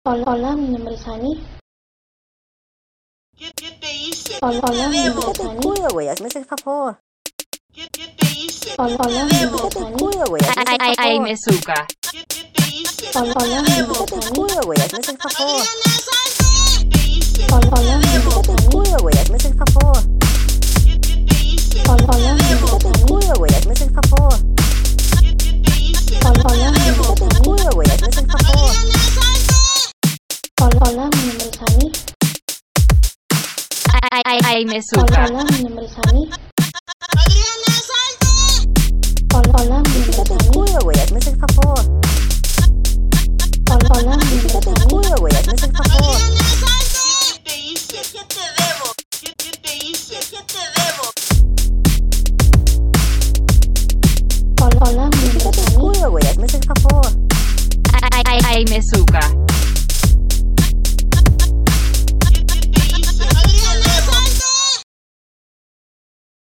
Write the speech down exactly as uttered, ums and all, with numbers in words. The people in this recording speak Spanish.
Hola, hola, mi nombre es Ani. ¿Qué, qué te hice? Hola, hola, mi debo? nombre es Quítate el Ani. culo, güey, hazme ese favor. ¿Qué, qué te hice? Hola, hola, mi debo? nombre es Quítate el Ani. culo, güey, hazme ese Ay, ay, favor. Mezuka. ¿Qué, qué te hice? Hola, hola, mi debo? nombre es Quítate el Ani. culo, güey, hazme ese favor. ¿Qué te hice? Hola, hola, mi nombre Quítate es el Ani. culo, güey, hazme ese favor. ¿Qué, qué te hice? Hola, hola, mi nombre Quítate es el Ani. culo, güey, hazme ese favor. ¿Qué, qué te hice? Hola, hola, mi nombre Quítate es el Ani. culo, güey, hazme ese favor. Hola, hola, mi nombre es Ani. Ay, ay, ay, Hola, Mezuka. hola, mi nombre es Ani. Adriana, salte. Hola, hola, mi nombre es Quítate el Ani. culo, güey, hazme ese favor. Hola, hola, mi nombre Quítate es el Ani. culo, güey, hazme ese favor. ¿Qué, qué te hice? ¿Qué te debo? ¿Qué, qué te hice? ¿Qué te debo? Hola, hola, mi nombre es Quítate el Ani. culo, güey, hazme ese favor. Ay, ay, ay, Mezuka.